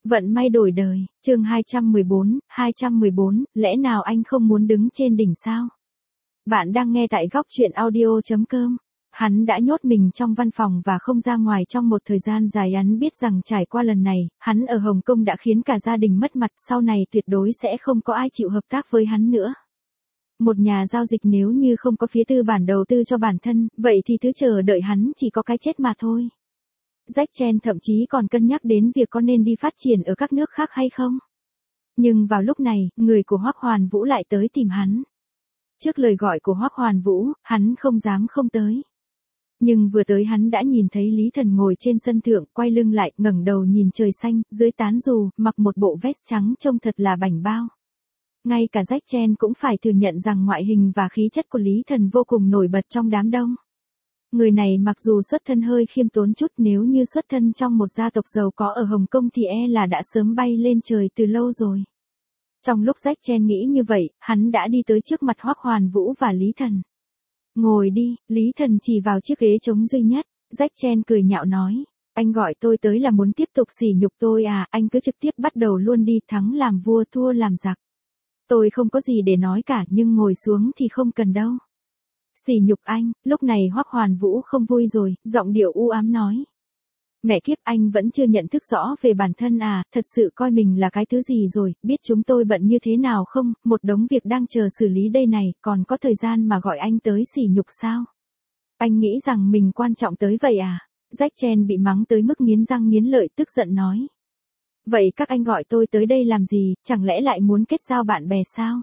Vận may đổi đời, chương 214, lẽ nào anh không muốn đứng trên đỉnh sao? Bạn đang nghe tại góc chuyện audio.com. Hắn đã nhốt mình trong văn phòng và không ra ngoài trong một thời gian dài. Hắn biết rằng trải qua lần này, hắn ở Hồng Kông đã khiến cả gia đình mất mặt, sau này tuyệt đối sẽ không có ai chịu hợp tác với hắn nữa. Một nhà giao dịch nếu như không có phía tư bản đầu tư cho bản thân, vậy thì thứ chờ đợi hắn chỉ có cái chết mà thôi. Jack Chen thậm chí còn cân nhắc đến việc có nên đi phát triển ở các nước khác hay không. Nhưng vào lúc này, người của Hoắc Hoàn Vũ lại tới tìm hắn. Trước lời gọi của Hoắc Hoàn Vũ, hắn không dám không tới. Nhưng vừa tới hắn đã nhìn thấy Lý Thần ngồi trên sân thượng, quay lưng lại, ngẩng đầu nhìn trời xanh, dưới tán dù, mặc một bộ vest trắng trông thật là bảnh bao. Ngay cả Jack Chen cũng phải thừa nhận rằng ngoại hình và khí chất của Lý Thần vô cùng nổi bật trong đám đông. Người này mặc dù xuất thân hơi khiêm tốn chút, nếu như xuất thân trong một gia tộc giàu có ở Hồng Kông thì là đã sớm bay lên trời từ lâu rồi. Trong lúc Jack Chen nghĩ như vậy, hắn đã đi tới trước mặt Hoắc Hoàn Vũ và Lý Thần. Ngồi đi, Lý Thần chỉ vào chiếc ghế trống duy nhất. Jack Chen cười nhạo nói, anh gọi tôi tới là muốn tiếp tục sỉ nhục tôi à, anh cứ trực tiếp bắt đầu luôn đi, thắng làm vua thua làm giặc. Tôi không có gì để nói cả, nhưng ngồi xuống thì không cần đâu. Sỉ nhục anh, lúc này Hoắc Hoàn Vũ không vui rồi, giọng điệu u ám nói. Mẹ kiếp, anh vẫn chưa nhận thức rõ về bản thân à, thật sự coi mình là cái thứ gì rồi, biết chúng tôi bận như thế nào không, một đống việc đang chờ xử lý đây này, còn có thời gian mà gọi anh tới sỉ nhục sao? Anh nghĩ rằng mình quan trọng tới vậy à? Jack Chen bị mắng tới mức nghiến răng nghiến lợi, tức giận nói. Vậy các anh gọi tôi tới đây làm gì, chẳng lẽ lại muốn kết giao bạn bè sao?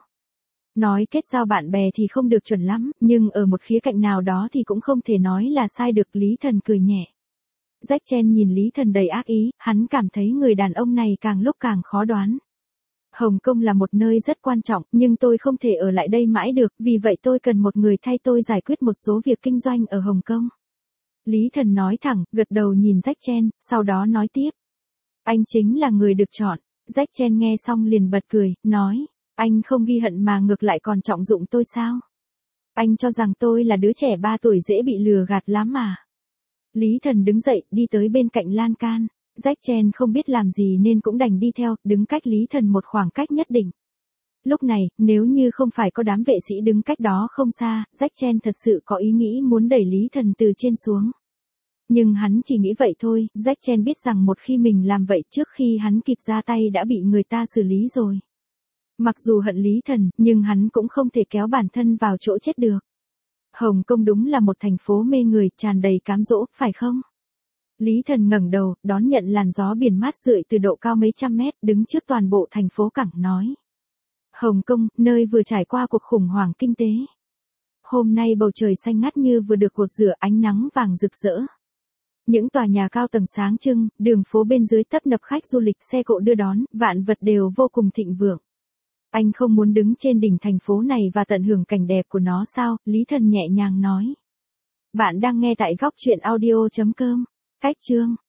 Nói kết giao bạn bè thì không được chuẩn lắm, nhưng ở một khía cạnh nào đó thì cũng không thể nói là sai được. Lý Thần cười nhẹ. Jack Chen nhìn Lý Thần đầy ác ý, hắn cảm thấy người đàn ông này càng lúc càng khó đoán. Hồng Kông là một nơi rất quan trọng, nhưng tôi không thể ở lại đây mãi được, vì vậy tôi cần một người thay tôi giải quyết một số việc kinh doanh ở Hồng Kông. Lý Thần nói thẳng, gật đầu nhìn Jack Chen, sau đó nói tiếp. Anh chính là người được chọn. Jack Chen nghe xong liền bật cười, nói. Anh không ghi hận mà ngược lại còn trọng dụng tôi sao? Anh cho rằng tôi là đứa trẻ 3 tuổi dễ bị lừa gạt lắm mà. Lý Thần đứng dậy, đi tới bên cạnh lan can. Jack Chen không biết làm gì nên cũng đành đi theo, đứng cách Lý Thần một khoảng cách nhất định. Lúc này, nếu như không phải có đám vệ sĩ đứng cách đó không xa, Jack Chen thật sự có ý nghĩ muốn đẩy Lý Thần từ trên xuống. Nhưng hắn chỉ nghĩ vậy thôi, Jack Chen biết rằng một khi mình làm vậy trước khi hắn kịp ra tay đã bị người ta xử lý rồi. Mặc dù hận Lý Thần, nhưng hắn cũng không thể kéo bản thân vào chỗ chết được. Hồng Kông đúng là một thành phố mê người, tràn đầy cám dỗ, phải không? Lý Thần ngẩng đầu, đón nhận làn gió biển mát rượi từ độ cao mấy trăm mét, đứng trước toàn bộ thành phố cảng nói. Hồng Kông, nơi vừa trải qua cuộc khủng hoảng kinh tế. Hôm nay bầu trời xanh ngắt như vừa được gột rửa, ánh nắng vàng rực rỡ. Những tòa nhà cao tầng sáng trưng, đường phố bên dưới tấp nập khách du lịch, xe cộ đưa đón, vạn vật đều vô cùng thịnh vượng. Anh không muốn đứng trên đỉnh thành phố này và tận hưởng cảnh đẹp của nó sao? Lý Thần nhẹ nhàng nói. Bạn đang nghe tại góc chuyện audio.com. Cách chương